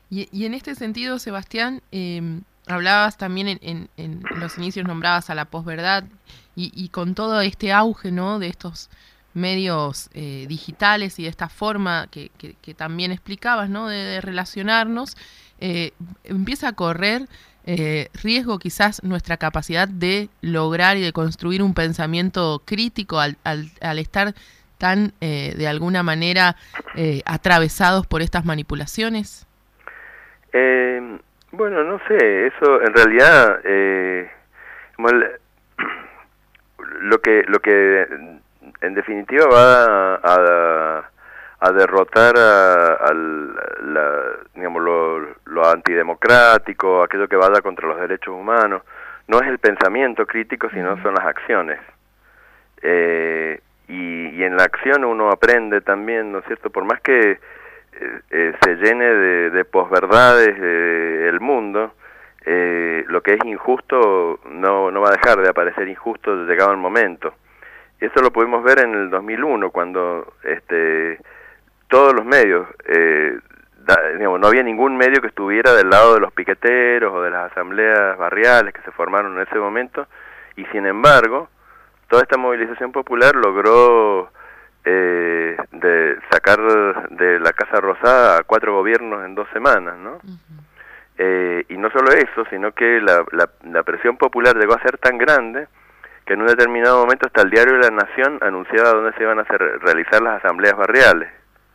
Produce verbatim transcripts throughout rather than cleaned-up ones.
Y, y en este sentido, Sebastián, eh, hablabas también en, en, en los inicios, nombrabas a la posverdad y, y con todo este auge, ¿no?, de estos medios eh, digitales y de esta forma que, que, que también explicabas, ¿no?, de, de relacionarnos, eh, empieza a correr eh, riesgo quizás nuestra capacidad de lograr y de construir un pensamiento crítico al, al, al estar tan, eh, de alguna manera, eh, atravesados por estas manipulaciones. Eh, bueno, no sé, eso en realidad, eh, como el- lo que lo que en definitiva va a, a, a derrotar a, a la, digamos, lo, lo antidemocrático, aquello que vaya contra los derechos humanos, no es el pensamiento crítico, sino son las acciones. Eh, y, y en la acción uno aprende también, ¿no es cierto? Por más que eh, eh, se llene de, de posverdades eh, el mundo, eh, lo que es injusto no, no va a dejar de aparecer injusto llegado el momento. Eso lo pudimos ver en el dos mil uno, cuando este, todos los medios, eh, da, digamos, no había ningún medio que estuviera del lado de los piqueteros o de las asambleas barriales que se formaron en ese momento, y sin embargo, toda esta movilización popular logró eh, de sacar de la Casa Rosada a cuatro gobiernos en dos semanas, ¿no? Uh-huh. Eh, y no solo eso, sino que la, la, la presión popular llegó a ser tan grande que en un determinado momento hasta el diario La Nación anunciaba dónde se iban a hacer, realizar las asambleas barriales.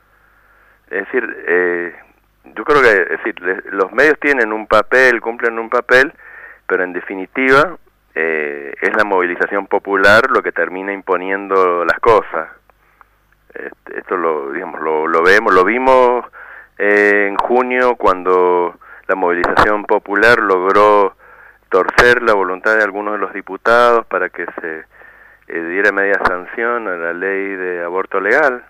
Es decir, eh, yo creo que es decir, los medios tienen un papel, cumplen un papel, pero en definitiva eh, es la movilización popular lo que termina imponiendo las cosas. Este, esto lo, digamos, lo, lo vemos, lo vimos eh, en junio cuando la movilización popular logró torcer la voluntad de algunos de los diputados para que se eh, diera media sanción a la ley de aborto legal,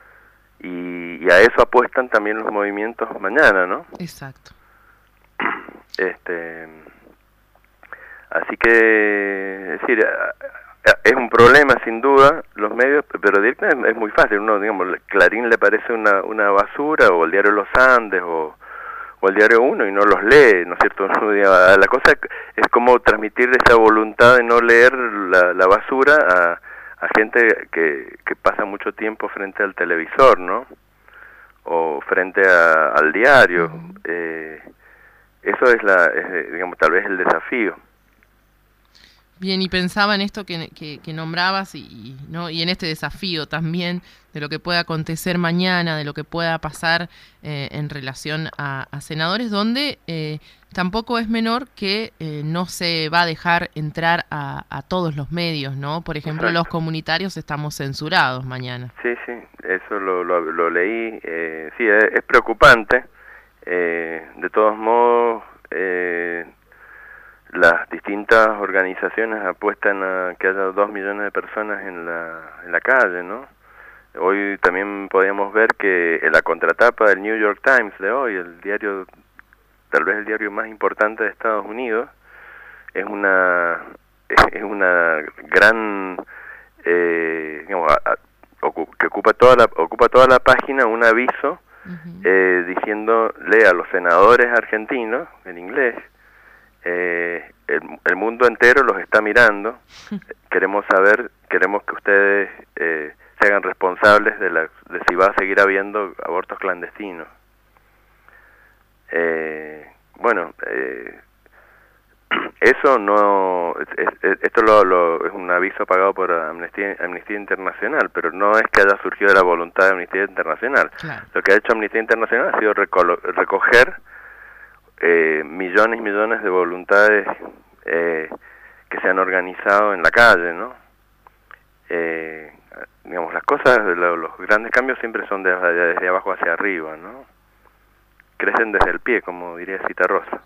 y, y a eso apuestan también los movimientos mañana, ¿no? Exacto. Este, así que, es decir, es un problema sin duda los medios, pero directamente es muy fácil. Uno, digamos, Clarín le parece una, una basura, o el diario Los Andes, o, o el diario Uno, y no los lee, ¿no es cierto? La cosa es como transmitir esa voluntad de no leer la, la basura a, a gente que, que pasa mucho tiempo frente al televisor, ¿no? O frente a, al diario. Uh-huh. Eh, eso es, la, es, digamos, tal vez el desafío. Bien, y pensaba en esto que, que, que nombrabas y, y, ¿no? y en este desafío también de lo que pueda acontecer mañana, de lo que pueda pasar eh, en relación a, a senadores, donde eh, tampoco es menor que eh, no se va a dejar entrar a, a todos los medios, ¿no? Por ejemplo, Exacto. los comunitarios estamos censurados mañana. Sí, sí, eso lo, lo, lo leí. Eh, sí, es, es preocupante. Eh, de todos modos, eh, las distintas organizaciones apuestan a que haya dos millones de personas en la, en la calle, ¿no? Hoy también podíamos ver que en la contratapa del New York Times de hoy, el diario, tal vez el diario más importante de Estados Unidos, es una es una gran eh, digamos, a, a, ocu que ocupa toda la ocupa toda la página un aviso Uh-huh. eh, diciendo: lea a los senadores argentinos, en inglés, eh, el, el mundo entero los está mirando, queremos saber, queremos que ustedes eh, se hagan responsables de, la, de si va a seguir habiendo abortos clandestinos. Eh, bueno, eh, eso no, es, es, esto lo, lo, es un aviso pagado por Amnistía, Amnistía Internacional, pero no es que haya surgido de la voluntad de Amnistía Internacional. Claro. Lo que ha hecho Amnistía Internacional ha sido recolo, recoger eh, millones y millones de voluntades eh, que se han organizado en la calle, ¿no? Eh, digamos, las cosas, lo, los grandes cambios siempre son de, de, desde abajo hacia arriba, ¿no? Crecen desde el pie, como diría Citarrosa.